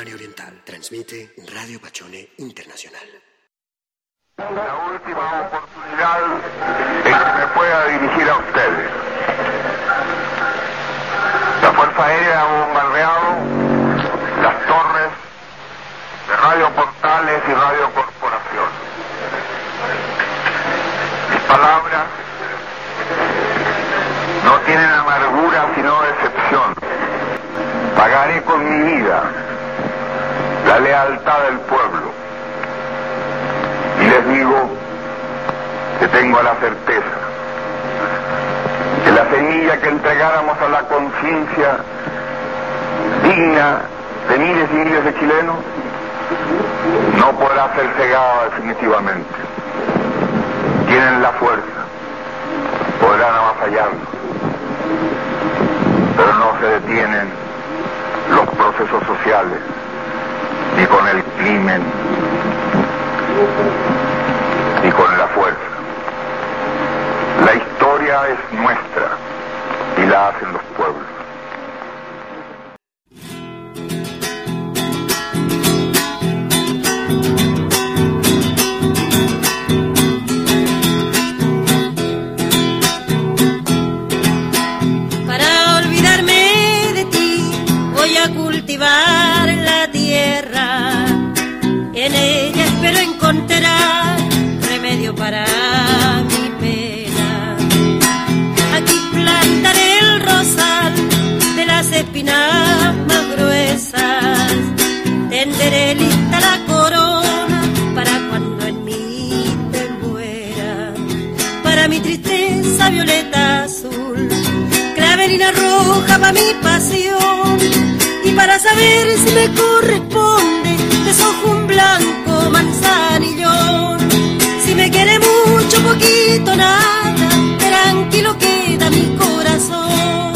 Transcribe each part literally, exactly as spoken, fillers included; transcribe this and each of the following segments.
Canaria Oriental. Transmite Radio Pachone Internacional. La última oportunidad en que me pueda dirigir a ustedes. La Fuerza Aérea ha bombardeado las torres de Radio Portales y Radio Corporación. Mis palabras no tienen amargura sino decepción. Pagaré con mi vida la lealtad del pueblo. Y les digo que tengo la certeza que la semilla que entregáramos a la conciencia digna de miles y miles de chilenos no podrá ser cegada definitivamente. Tienen la fuerza, podrán avasallarnos, pero no se detienen los procesos sociales ni con el crimen ni con la fuerza. La historia es nuestra y la hacen los pueblos. Para olvidarme de ti voy a cultivar la tierra, en ella espero encontrar remedio para mi pena. Aquí plantaré el rosal de las espinas más gruesas, tenderé lista la corona para cuando en mí te muera. Para mi tristeza violeta azul, clavelina roja para mi pasión, y para saber si me corresponde desojo un blanco manzanillón. Si me quiere mucho, poquito, nada, tranquilo queda mi corazón.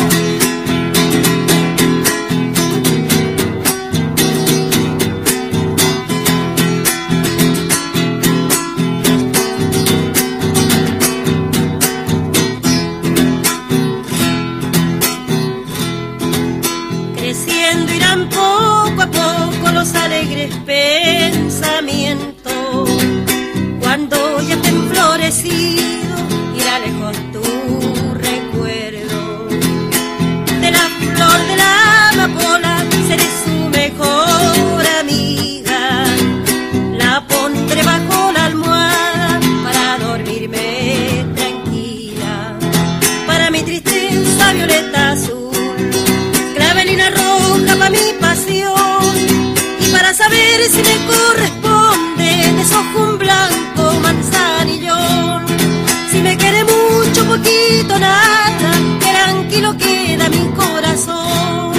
Creciendo irán poco a poco los alegres pensamientos. Cuando ya estén florecidos, irá lejos tu recuerdo. De la flor de la amapola seré su mejor amiga. La pondré bajo la almohada para dormirme tranquila. Para mi tristeza violeta azul, clavelina roja para mi pasión, y para saber si me corresponde desojo un blanco manzanillón. Si me quiere mucho, poquito, nada, tranquilo queda mi corazón.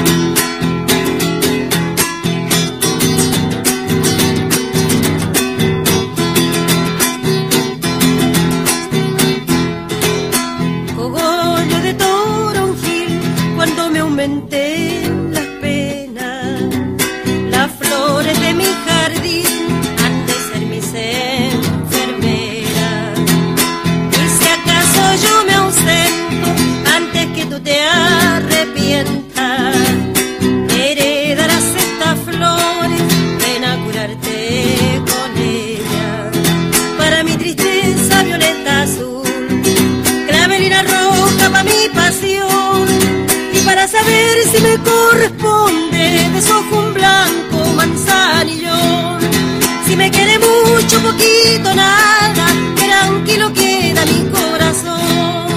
Cogollo de toronjil, cuando me aumenté las penas, las flores de mi jardín han de ser mis enfermeras. Y si acaso yo me ausento antes que tú te arrepientas, heredarás estas flores, ven a curarte con ellas. Para mi tristeza violeta azul, clavelina roja para mi pasión, y para saber si me corresponde desojo un blanco manzanillón. Si me quiere mucho, poquito, nada, tranquilo queda mi corazón.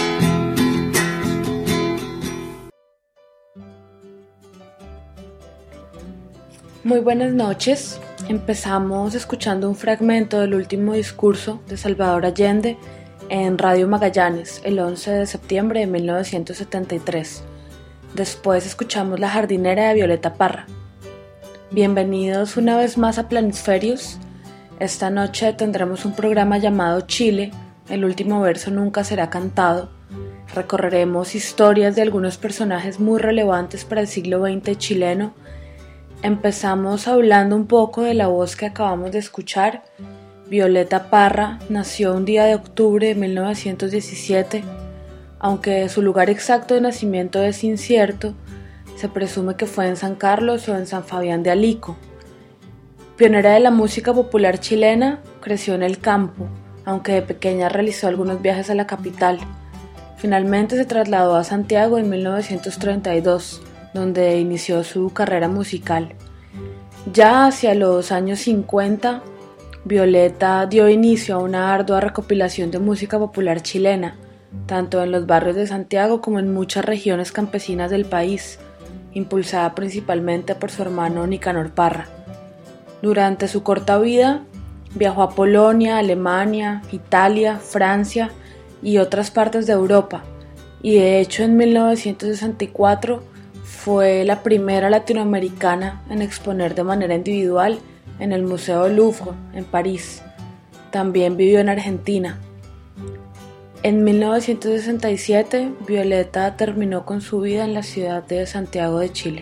Muy buenas noches. Empezamos escuchando un fragmento del último discurso de Salvador Allende en Radio Magallanes el once de septiembre de mil novecientos setenta y tres. Después escuchamos La jardinera de Violeta Parra. Bienvenidos una vez más a Planisferios. Esta noche tendremos un programa llamado Chile, el último verso nunca será cantado. Recorreremos historias de algunos personajes muy relevantes para el siglo veinte chileno. Empezamos hablando un poco de la voz que acabamos de escuchar. Violeta Parra nació un día de octubre de mil novecientos diecisiete. Aunque su lugar exacto de nacimiento es incierto, Se presume que fue en San Carlos o en San Fabián de Alico. Pionera de la música popular chilena, creció en el campo, aunque de pequeña realizó algunos viajes a la capital. Finalmente se trasladó a Santiago en mil novecientos treinta y dos, donde inició su carrera musical. Ya hacia los años cincuenta, Violeta dio inicio a una ardua recopilación de música popular chilena, tanto en los barrios de Santiago como en muchas regiones campesinas del país, impulsada principalmente por su hermano Nicanor Parra. Durante su corta vida, viajó a Polonia, Alemania, Italia, Francia y otras partes de Europa, y de hecho en mil novecientos sesenta y cuatro fue la primera latinoamericana en exponer de manera individual en el Museo Louvre, en París. También vivió en Argentina. En mil novecientos sesenta y siete, Violeta terminó con su vida en la ciudad de Santiago de Chile.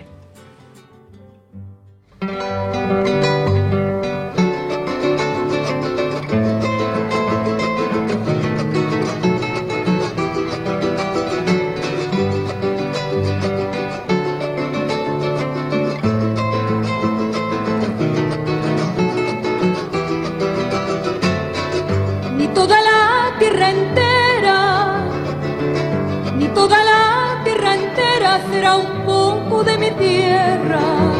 Será un poco de mi tierra.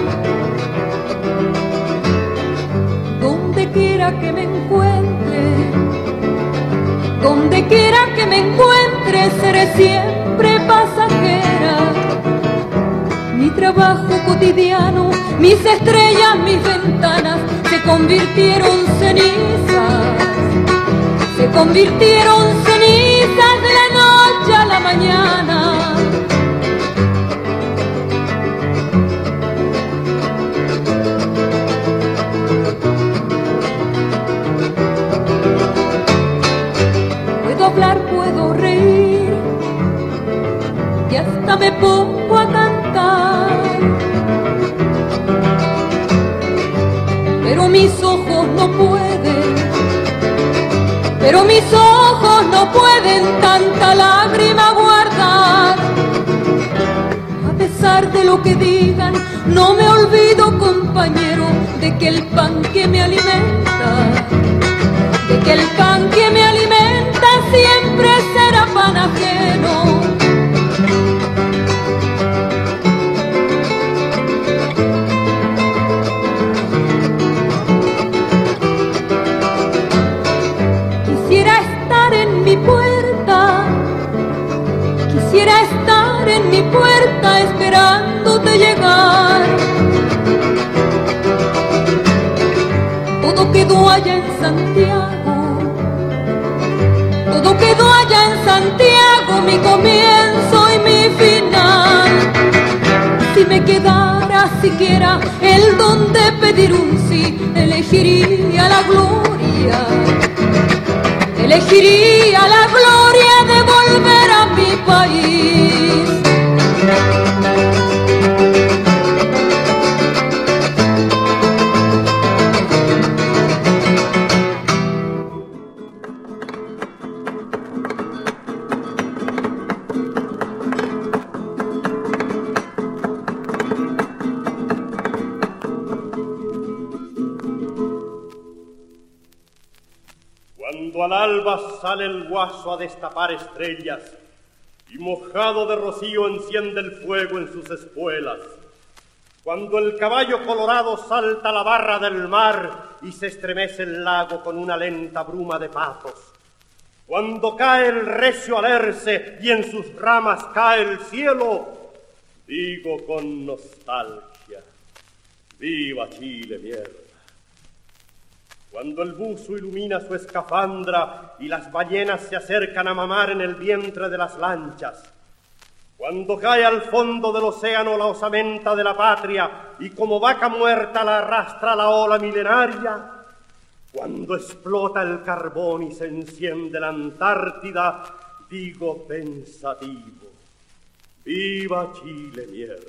Donde quiera que me encuentre, donde quiera que me encuentre, seré siempre pasajera. Mi trabajo cotidiano, mis estrellas, mis ventanas, se convirtieron cenizas, se convirtieron cenizas de la noche a la mañana. Puedo reír y hasta me pongo a cantar, pero mis ojos no pueden, pero mis ojos no pueden tanta lágrima guardar. A pesar de lo que digan, no me olvido, compañero, de que el pan que me alimenta, de que el pan que me alimenta siempre será pan ajeno. Quisiera estar en mi puerta, quisiera estar en mi puerta esperándote llegar. Todo quedó allá en Santiago, todo quedó allá en Santiago, mi comienzo y mi final. Si me quedara siquiera el don de pedir un sí, elegiría la gloria, elegiría la gloria de volver a mi país. Al alba sale el guaso a destapar estrellas y mojado de rocío enciende el fuego en sus espuelas. Cuando el caballo colorado salta a la barra del mar y se estremece el lago con una lenta bruma de patos. Cuando cae el recio alerce y en sus ramas cae el cielo, digo con nostalgia, viva Chile, mierda. Cuando el buzo ilumina su escafandra y las ballenas se acercan a mamar en el vientre de las lanchas, cuando cae al fondo del océano la osamenta de la patria y como vaca muerta la arrastra la ola milenaria, cuando explota el carbón y se enciende la Antártida, digo pensativo, viva Chile, mierda.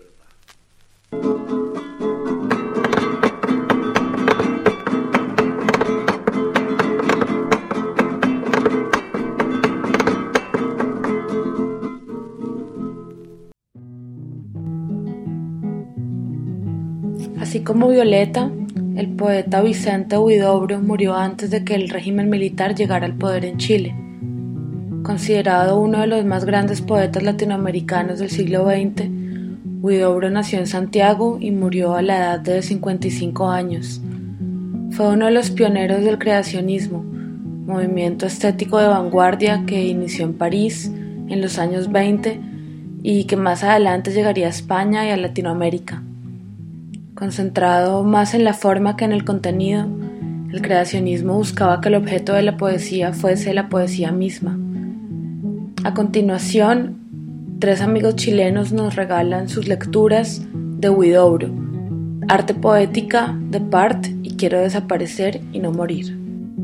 Así como Violeta, el poeta Vicente Huidobro murió antes de que el régimen militar llegara al poder en Chile. Considerado uno de los más grandes poetas latinoamericanos del siglo veinte, Huidobro nació en Santiago y murió a la edad de cincuenta y cinco años. Fue uno de los pioneros del creacionismo, movimiento estético de vanguardia que inició en París en los años veinte y que más adelante llegaría a España y a Latinoamérica. Concentrado más en la forma que en el contenido, el creacionismo buscaba que el objeto de la poesía fuese la poesía misma. A continuación, tres amigos chilenos nos regalan sus lecturas de Huidobro, Arte Poética, de Part y Quiero Desaparecer y No Morir.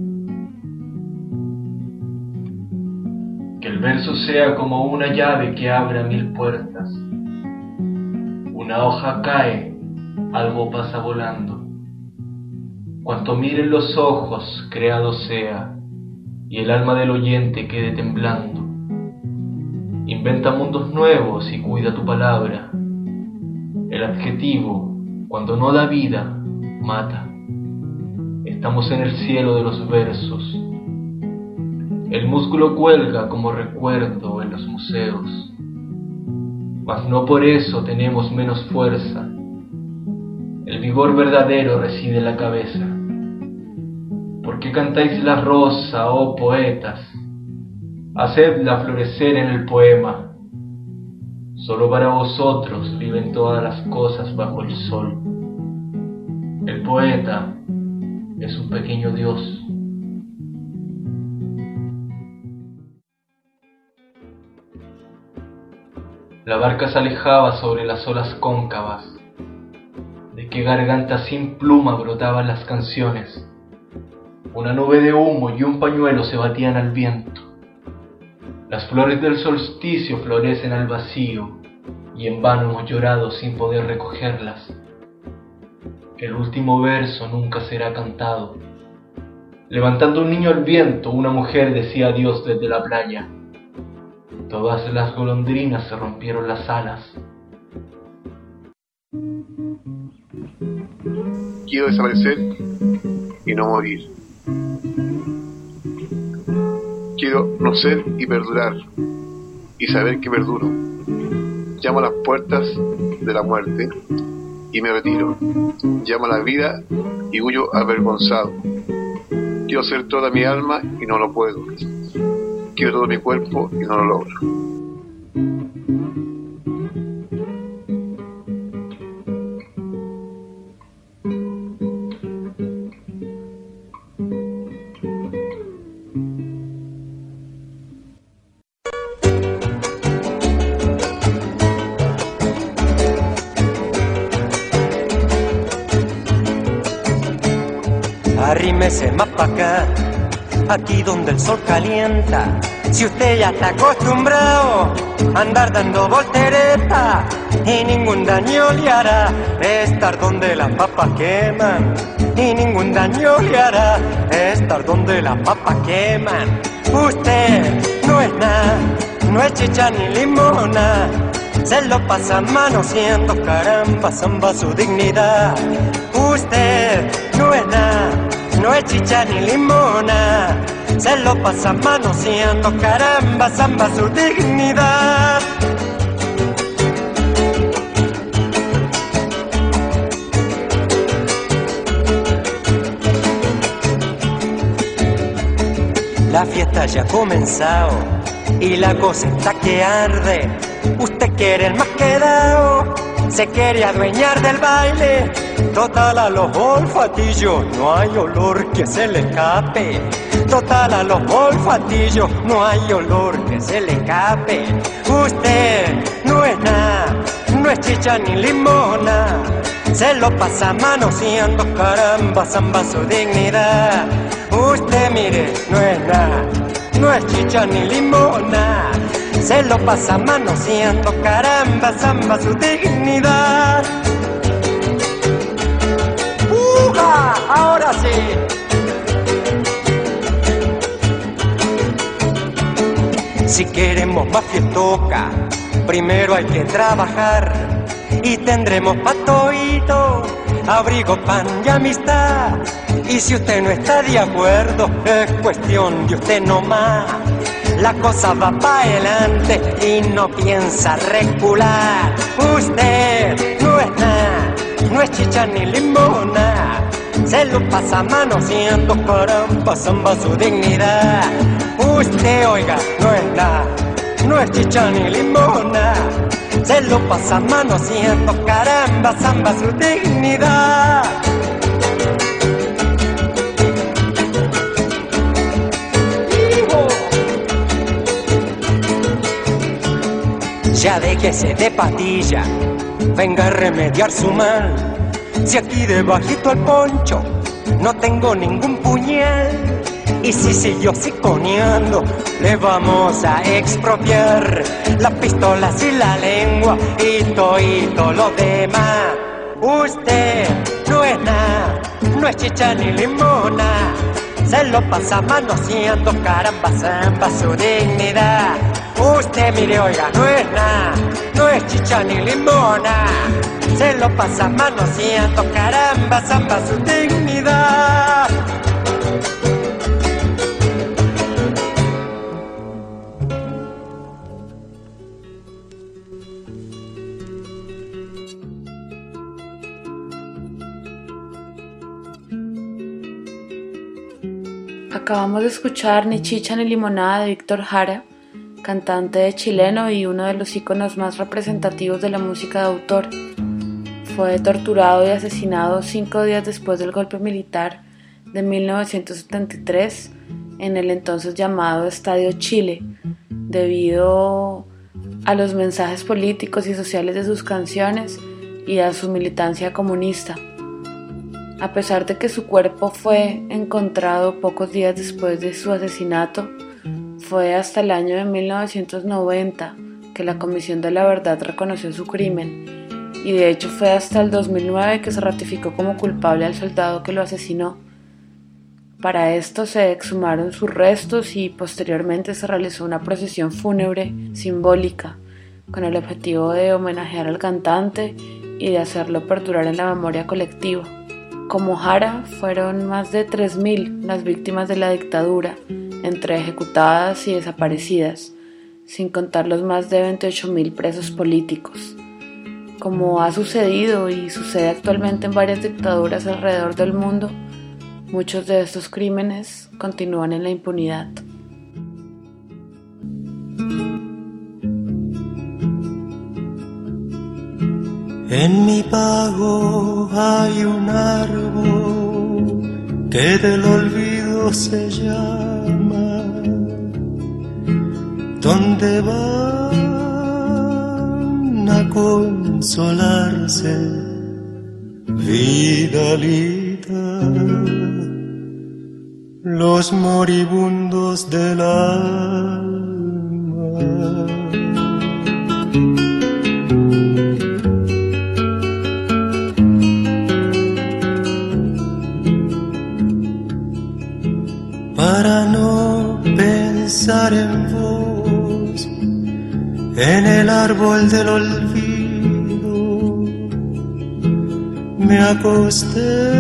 Que el verso sea como una llave que abra mil puertas. Una hoja cae, algo pasa volando. Cuanto miren los ojos, creado sea, y el alma del oyente quede temblando. Inventa mundos nuevos y cuida tu palabra. El adjetivo, cuando no da vida, mata. Estamos en el cielo de los versos. El músculo cuelga como recuerdo en los museos, mas no por eso tenemos menos fuerza. El vigor verdadero reside en la cabeza. ¿Por qué cantáis la rosa, oh poetas? Hacedla florecer en el poema. Solo para vosotros viven todas las cosas bajo el sol. El poeta es un pequeño dios. La barca se alejaba sobre las olas cóncavas. De qué garganta sin pluma brotaban las canciones. Una nube de humo y un pañuelo se batían al viento. Las flores del solsticio florecen al vacío, y en vano hemos llorado sin poder recogerlas. El último verso nunca será cantado. Levantando un niño al viento, una mujer decía adiós desde la playa. Todas las golondrinas se rompieron las alas. Quiero desaparecer y no morir. Quiero no ser y perdurar, y saber que perduro. Llamo a las puertas de la muerte y me retiro. Llamo a la vida y huyo avergonzado. Quiero ser toda mi alma y no lo puedo. Quiero todo mi cuerpo y no lo logro. Arrímese más pa' acá, aquí donde el sol calienta. Si usted ya está acostumbrado a andar dando volteretas y ningún daño le hará estar donde las papas queman, y ningún daño le hará estar donde las papas queman. Usted no es nada, no es chicha ni limona, se lo pasa manoseando, caramba, zamba su dignidad. Usted no es nada, no es chicha ni limona, se lo pasa manoseando, caramba, zamba su dignidad. La fiesta ya ha comenzado y la cosa está que arde. Usted quiere el más quedado, se quiere adueñar del baile. Total a los olfatillos no hay olor que se le escape. Total a los olfatillos no hay olor que se le escape. Usted no es nada, no es chicha ni limona, se lo pasa manoseando, caramba, zamba su dignidad. Usted mire, no es nada, no es chicha ni limona, se lo pasa manoseando, caramba, zamba su dignidad. ¡Uja! Ahora sí. Si queremos más fiestoca, primero hay que trabajar y tendremos patoito abrigo, pan y amistad. Y si usted no está de acuerdo, es cuestión de usted nomás. La cosa va para adelante y no piensa recular. Usted no es nada, no es chicha ni limona. Se lo pasa manoseando, caramba, zamba su dignidad. Usted, oiga, no es nada, no es chicha ni limona. Se lo pasa manoseando, caramba, zamba su dignidad. Ya déjese de patilla, venga a remediar su mal. Si aquí debajito al poncho no tengo ningún puñal. Y si siguió siconeando, le vamos a expropiar las pistolas y la lengua y todo lo demás. Usted no es nada, no es chicha ni limona. Se lo pasa manoseando, caramba, zamba su dignidad. Usted, mire, oiga, no es nada, no es chicha ni limona. Se lo pasa manoseando, caramba, zamba su dignidad. Acabamos de escuchar Ni Chicha ni Limonada de Víctor Jara, cantante chileno y uno de los íconos más representativos de la música de autor. Fue torturado y asesinado cinco días después del golpe militar de mil novecientos setenta y tres en el entonces llamado Estadio Chile, debido a los mensajes políticos y sociales de sus canciones y a su militancia comunista. A pesar de que su cuerpo fue encontrado pocos días después de su asesinato, fue hasta el año de mil novecientos noventa que la Comisión de la Verdad reconoció su crimen, y de hecho fue hasta el dos mil nueve que se ratificó como culpable al soldado que lo asesinó. Para esto se exhumaron sus restos y posteriormente se realizó una procesión fúnebre simbólica con el objetivo de homenajear al cantante y de hacerlo perdurar en la memoria colectiva. Como Jara, fueron más de tres mil las víctimas de la dictadura, entre ejecutadas y desaparecidas, sin contar los más de veintiocho mil presos políticos. Como ha sucedido y sucede actualmente en varias dictaduras alrededor del mundo, muchos de estos crímenes continúan en la impunidad. En mi pago hay un árbol que del olvido se llama, donde van a consolarse Vidalita los moribundos del alma. Para no pensar en vos, en el árbol del olvido, me acosté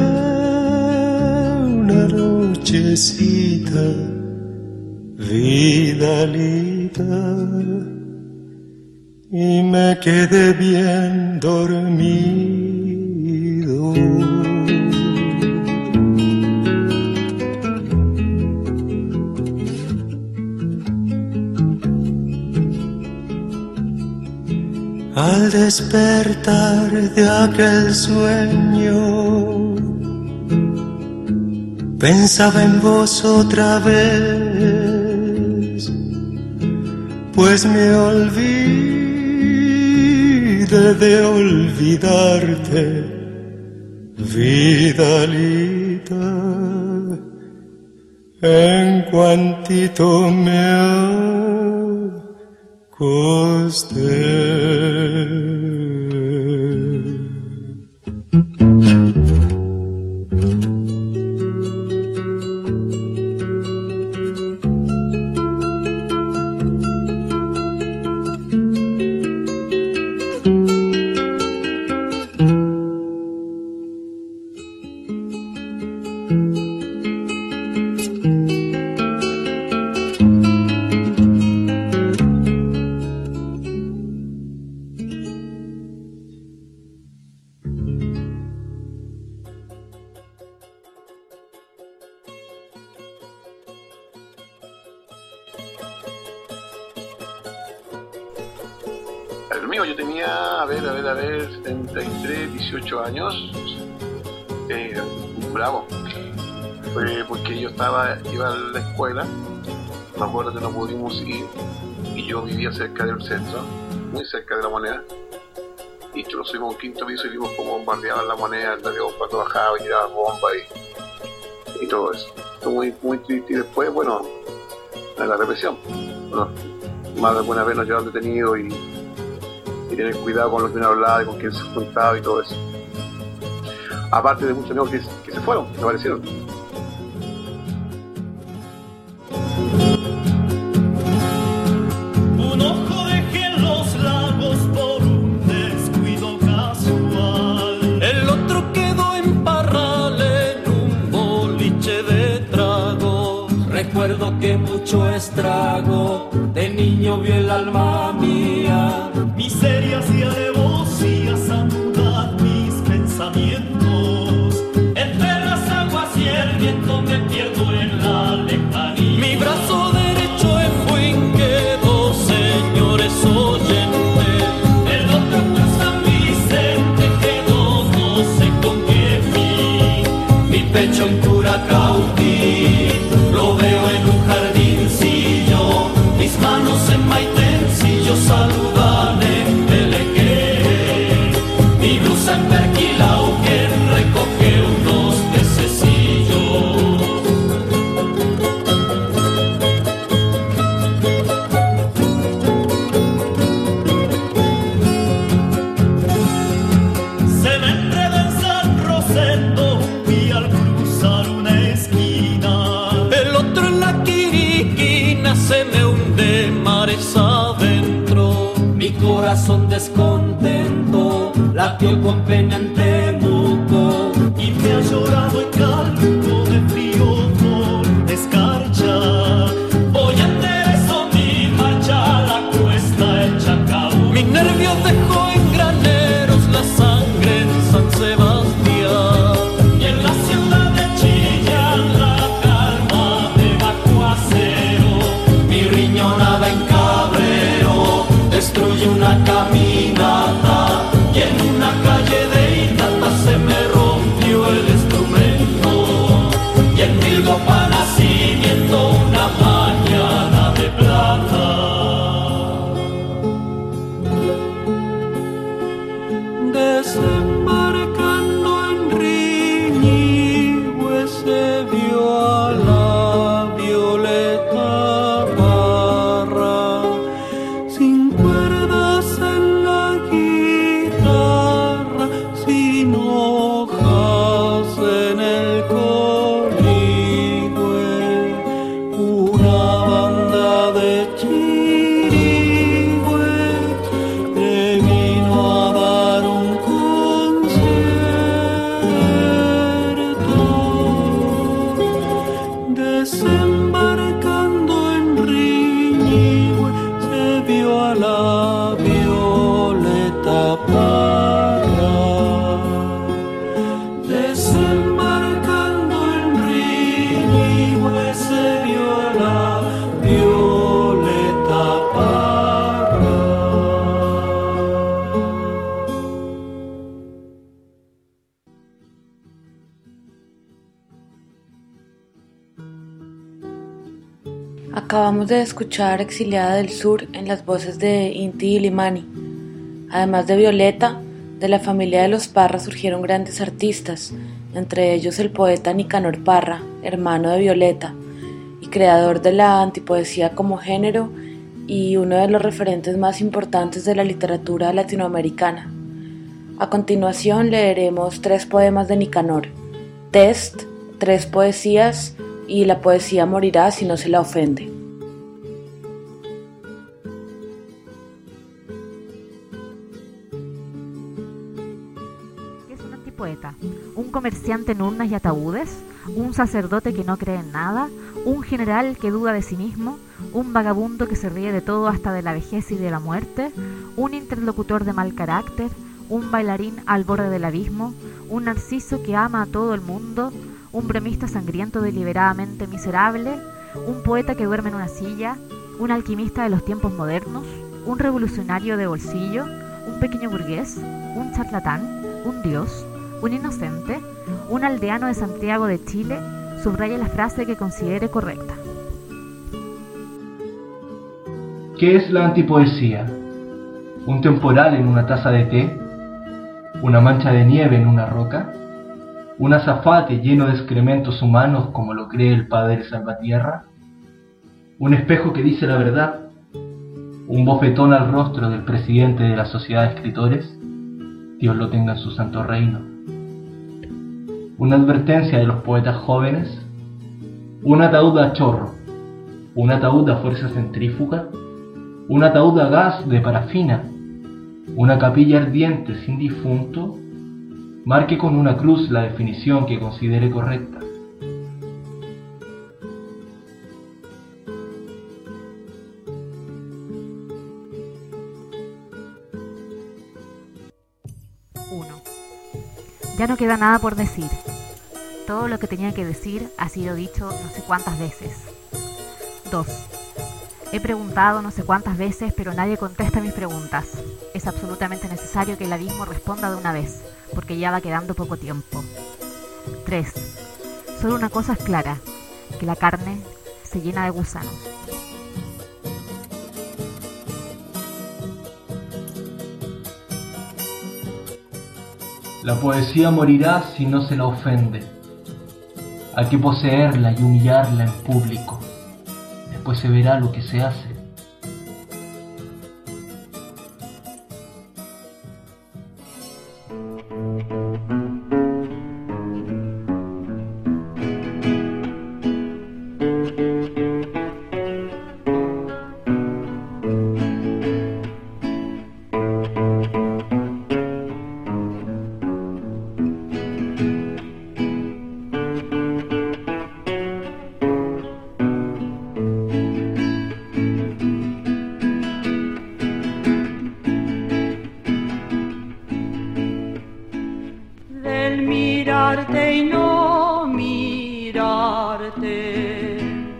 una nochecita, Vidalita, y me quedé bien dormido. Al despertar de aquel sueño, pensaba en vos otra vez, pues me olvidé de olvidarte, Vidalita, en cuantito me acosté. míos, yo tenía, a ver, a ver, a ver, setenta y tres, dieciocho años, eh, bravo. Fue porque yo estaba, iba a la escuela, me acuerdo que no pudimos ir, y yo vivía cerca del centro, muy cerca de la Moneda, y nosotros subimos a un quinto piso y vimos cómo bombardeaban la Moneda, el avión cuando bajaba y tiraban bombas y, y todo eso. Fue muy, muy triste, y después, bueno, la represión. Bueno, más de alguna vez nos llevaron detenidos y, y tener cuidado con lo que uno hablaba y con quién se juntaba y todo eso. Aparte de muchos amigos que, que se fueron, que aparecieron. Un ojo dejé en los lagos por un descuido casual. El otro quedó en Parral en un boliche de tragos. Recuerdo que mucho estrago de niño vio el alma mía. Miserias y alevosías anudan mis pensamientos. Entre las aguas y el viento me pierdo en la lejanía. Mi brazo derecho en Fuín quedó, señores oyentes. El otro en San Vicente quedó, no sé con qué fin. Mi pecho en Curacautí lo veo en un jardincillo. Mis manos en Maitencillo saludan en Pelequé. Mi blusa en Perquilao que recoge unos pececillos. Se me enreda en San Rosendo y al cruzar una esquina. El otro en la Quiriquina se me hunde mares adentro. Mi corazón descontento latió con pena en Temuco. Y me ha llorado en Calcuco de frío por escarcha. Voy a enderezo mi marcha a la cuesta el Chacaú. Mi nervio dejó en graneros la sangre en San Sebastián. Y en la ciudad de Chillán la calma de bajo acero. Mi riñonada en Cabrero destruye una caminata. Y en una calle de Itata se me rompió el instrumento. Y en Milgopa nacimiento una mañana de plata. Desembarcando en Riñihue se vio a la Violeta Parra, sin cuerdas en la guitarra, sin hojas en el coligüe, una banda de chirigües que vino a dar un concierto. Desembarcando en Riñihue se vio a la Violeta Parra. Desembarcando en Riñihue se vio a la Violeta Parra. Acabamos de escuchar Exiliada del Sur en las voces de Inti Illimani. Además de Violeta, de la familia de los Parra surgieron grandes artistas, entre ellos el poeta Nicanor Parra, hermano de Violeta, y creador de la antipoesía como género y uno de los referentes más importantes de la literatura latinoamericana. A continuación leeremos tres poemas de Nicanor: Test, tres poesías y La poesía morirá si no se la ofende. ¿Qué es un antipoeta? ¿Un comerciante en urnas y ataúdes? ¿Un sacerdote que no cree en nada? ¿Un general que duda de sí mismo? ¿Un vagabundo que se ríe de todo hasta de la vejez y de la muerte? ¿Un interlocutor de mal carácter? ¿Un bailarín al borde del abismo? ¿Un narciso que ama a todo el mundo? ¿Un bromista sangriento deliberadamente miserable? ¿Un poeta que duerme en una silla? ¿Un alquimista de los tiempos modernos? un revolucionario de bolsillo, un pequeño burgués, un charlatán, un dios, un inocente, un aldeano de Santiago de Chile, subraya la frase que considere correcta. ¿Qué es la antipoesía? ¿Un temporal en una taza de té? ¿Una mancha de nieve en una roca? ¿Un azafate lleno de excrementos humanos como lo cree el padre Salvatierra? ¿Un espejo que dice la verdad? ¿Un bofetón al rostro del presidente de la Sociedad de Escritores? Dios lo tenga en su santo reino. ¿Una advertencia de los poetas jóvenes? ¿Un ataúd a chorro? ¿Un ataúd a fuerza centrífuga? ¿Un ataúd a gas de parafina? ¿Una capilla ardiente sin difunto? Marque con una cruz la definición que considere correcta. uno. Ya no queda nada por decir. Todo lo que tenía que decir ha sido dicho no sé cuántas veces. dos. He preguntado no sé cuántas veces, pero nadie contesta mis preguntas. Es absolutamente necesario que el abismo responda de una vez, porque ya va quedando poco tiempo. tres. Solo una cosa es clara, que la carne se llena de gusanos. La poesía morirá si no se la ofende. Hay que poseerla y humillarla en público. Después se verá lo que se hace. Mirarte y no mirarte,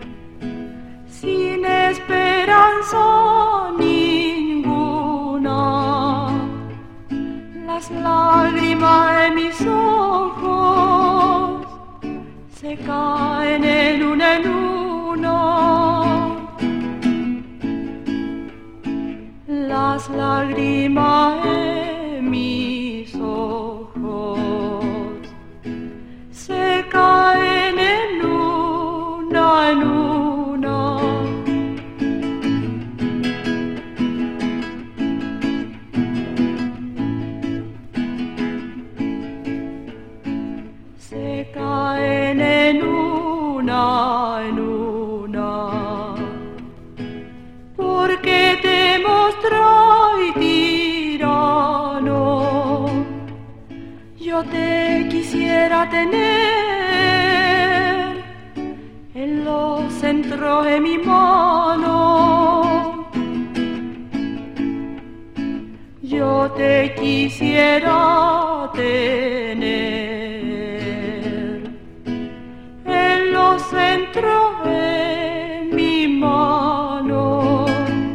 sin esperanza ninguna, las lágrimas de mis ojos se caen en una en una, las lágrimas de mis ojos se caen en una en una. Se caen en una en una. Porque te mostré tirano, yo te quisiera tener en los centros de mi mano, yo te quisiera tener en los centros de mi mano.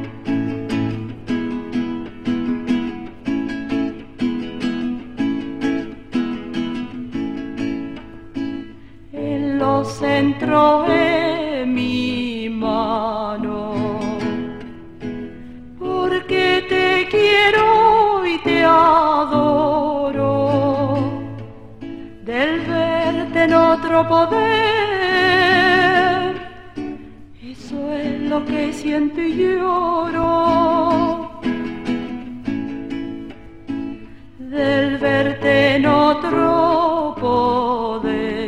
Los centros de mi mano, porque te quiero y te adoro, del verte en otro poder, eso es lo que siento y lloro, del verte en otro poder.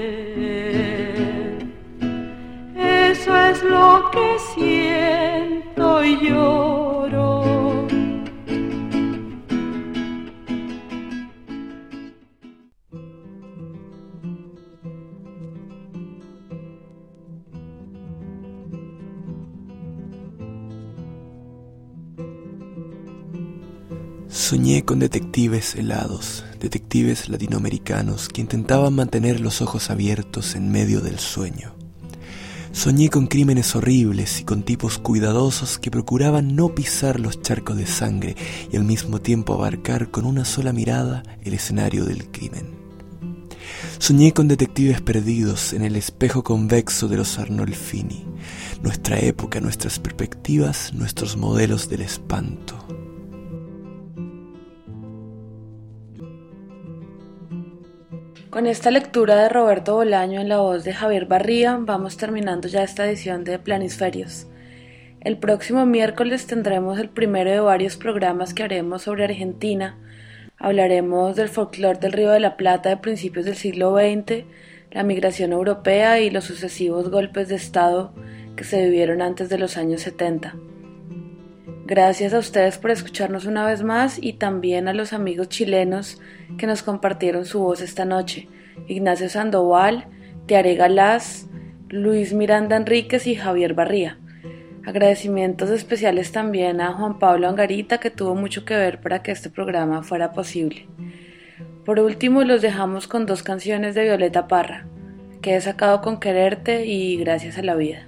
Eso es lo que siento y lloro. Soñé con detectives helados, detectives latinoamericanos que intentaban mantener los ojos abiertos en medio del sueño. Soñé con crímenes horribles y con tipos cuidadosos que procuraban no pisar los charcos de sangre y al mismo tiempo abarcar con una sola mirada el escenario del crimen. Soñé con detectives perdidos en el espejo convexo de los Arnolfini, nuestra época, nuestras perspectivas, nuestros modelos del espanto. Con esta lectura de Roberto Bolaño en la voz de Javier Barría, vamos terminando ya esta edición de Planisferios. El próximo miércoles tendremos el primero de varios programas que haremos sobre Argentina. Hablaremos del folclore del Río de la Plata de principios del siglo veinte, la migración europea y los sucesivos golpes de Estado que se vivieron antes de los años setenta. Gracias a ustedes por escucharnos una vez más y también a los amigos chilenos que nos compartieron su voz esta noche: Ignacio Sandoval, Tiare Galás, Luis Miranda Enríquez y Javier Barría. Agradecimientos especiales también a Juan Pablo Angarita, que tuvo mucho que ver para que este programa fuera posible. Por último, los dejamos con dos canciones de Violeta Parra, que he sacado con Quererte y Gracias a la Vida.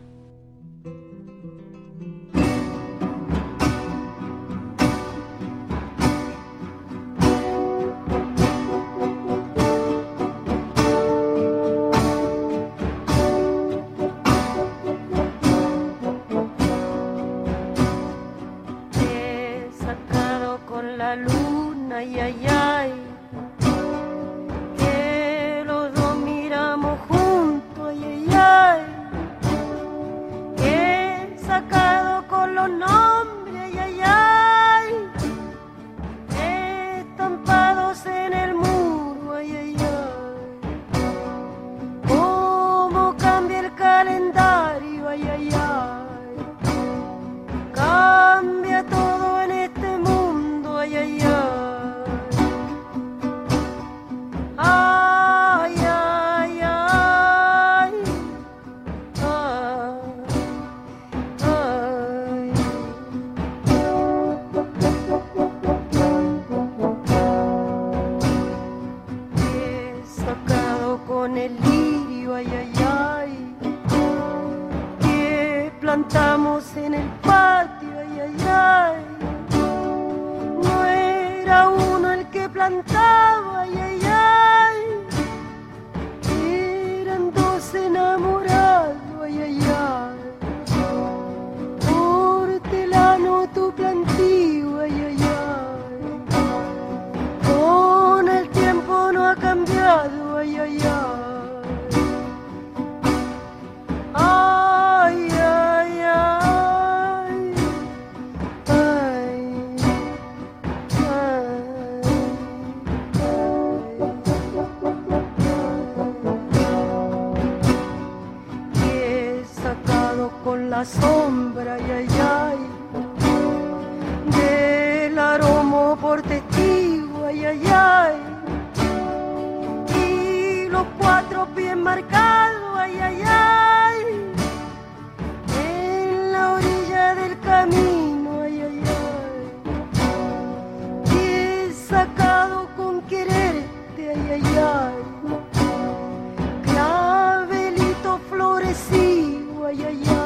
Sombra, ay, ay, ay, del aroma por testigo, ay, ay, ay, y los cuatro pies marcados, ay, ay, ay, en la orilla del camino, ay, ay, ay, y he sacado con quererte, ay, ay, ay, clavelito florecido, ay, ay, ay.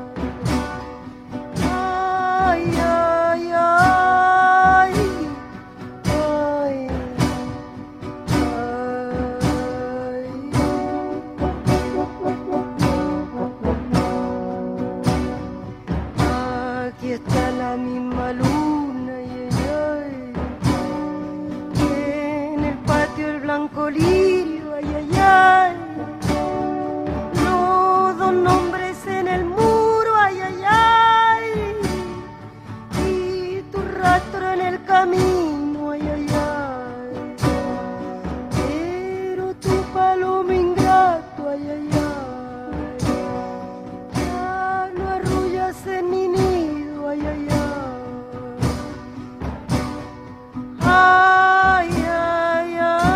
Lirio, ay, ay, ay, los dos nombres en el muro, ay, ay, ay, y tu rastro en el camino, ay, ay, ay, pero tu paloma ingrato, ay, ay, ay, ya no arrullas en mi nido, ay, ay, ay, ay, ay, ay.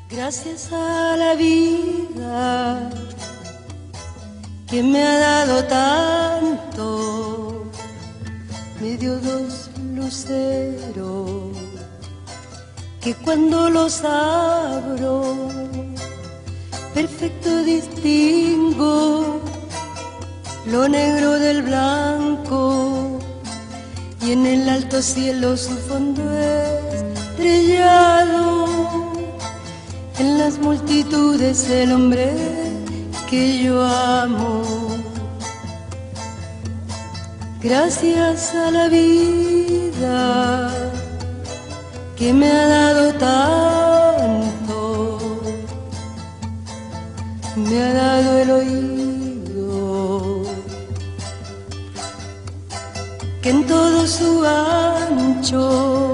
Gracias a la vida que me ha dado tanto, me dio dos luceros que cuando los abro perfecto distingo lo negro del blanco y en el alto cielo su fondo estrellado. En las multitudes el hombre que yo amo. Gracias a la vida que me ha dado tanto, me ha dado el oído que en todo su ancho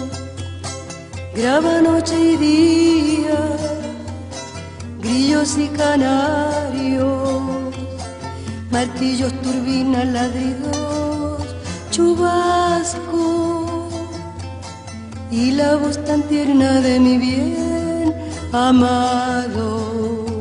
graba noche y día, grillos y canarios, martillos, turbinas, ladridos, chubasco y la voz tan tierna de mi bien amado.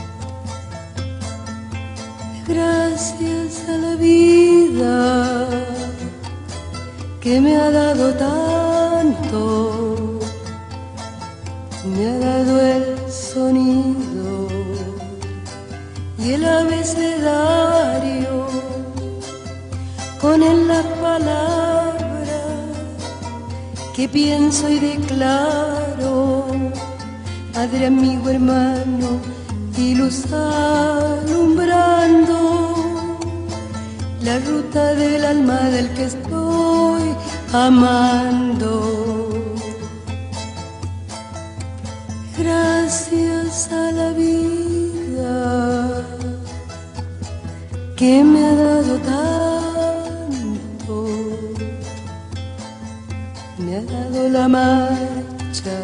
Gracias a la vida que me ha dado tanto, me ha dado el sonido y el abecedario, con él las palabras que pienso y declaro, padre, amigo, hermano y luz alumbrando la ruta del alma del que estoy amando. Gracias a la vida que me ha dado tanto, me ha dado la marcha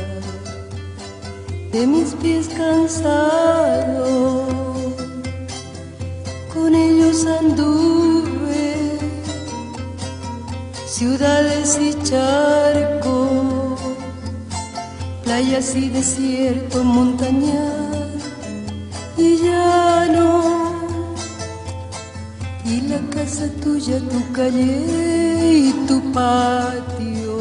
de mis pies cansados, con ellos anduve ciudades y charcos, playas y desierto, montañas y llano, y la casa tuya, tu calle y tu patio.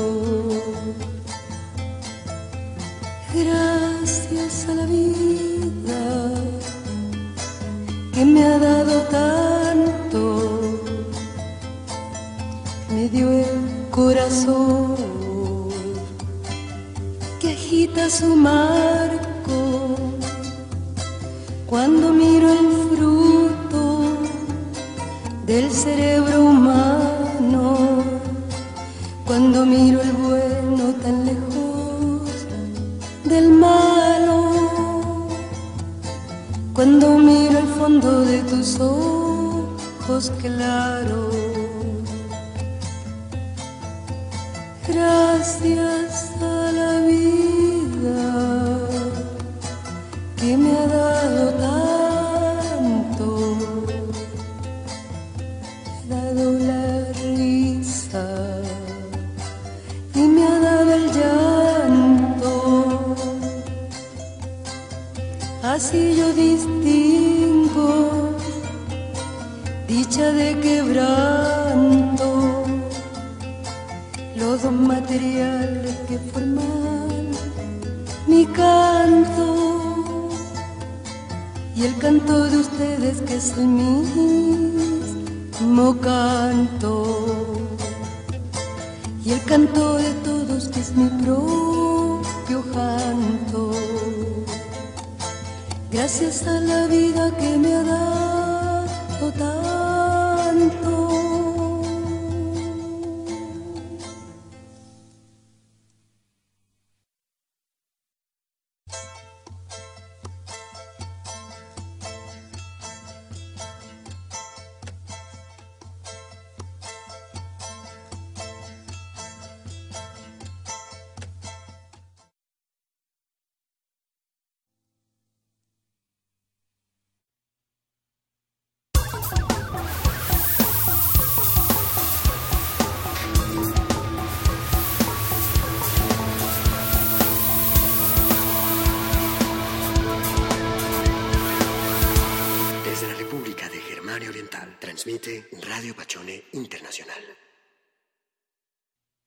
Gracias a la vida que me ha dado tanto, me dio el corazón que agita su marco cuando miro el fruto del cerebro humano, cuando miro el bueno tan lejos del malo, cuando miro el fondo de tus ojos claros. Gracias a la vida que me ha dado tanto, me ha dado la risa y me ha dado el llanto. Así yo distingo dicha de quebranto, los dos materiales que forman mi canto y el canto de ustedes que es el mismo canto, y el canto de todos que es mi propio canto. Gracias a la vida que me ha dado tanto. Emite Radio Pachone Internacional.